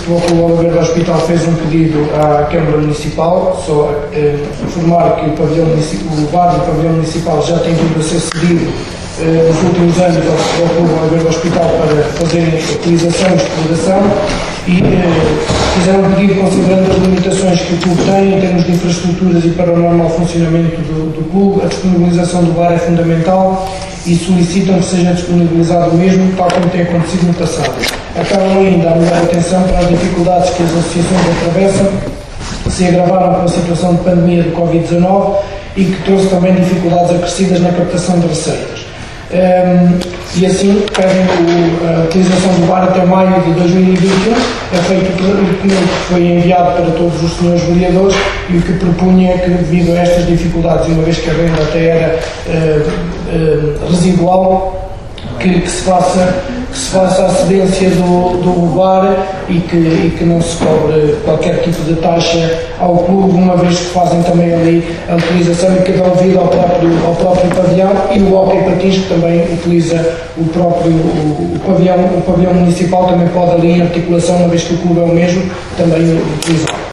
Futebol Clube Oliveira do Hospital fez um pedido à Câmara Municipal, só informar que o VAR do pavilhão municipal já tem vindo a ser cedido nos últimos anos ao Futebol Clube Oliveira do Hospital para fazerem utilização e exploração, e fizeram um pedido considerando as limitações que o clube tem em termos de infraestruturas e para o normal funcionamento do clube. A disponibilização do VAR é fundamental e solicitam que seja disponibilizado o mesmo, tal como tem acontecido no passado. Acabam ainda a mudar a atenção para as dificuldades que as associações atravessam, que se agravaram com a situação de pandemia do Covid-19 e que trouxe também dificuldades acrescidas na captação de receitas. E assim pedem a utilização do VAR até maio de 2021. É feito o documento que foi enviado para todos os senhores vereadores, e o que propunha é que, devido a estas dificuldades, uma vez que a renda até era residual, que se faça a cedência do VAR e que não se cobre qualquer tipo de taxa ao clube, uma vez que fazem também ali a utilização e que dão vida ao próprio pavilhão, e o hóquei patins, que também utiliza o pavilhão municipal, também pode ali em articulação, uma vez que o clube é o mesmo, também utilizar.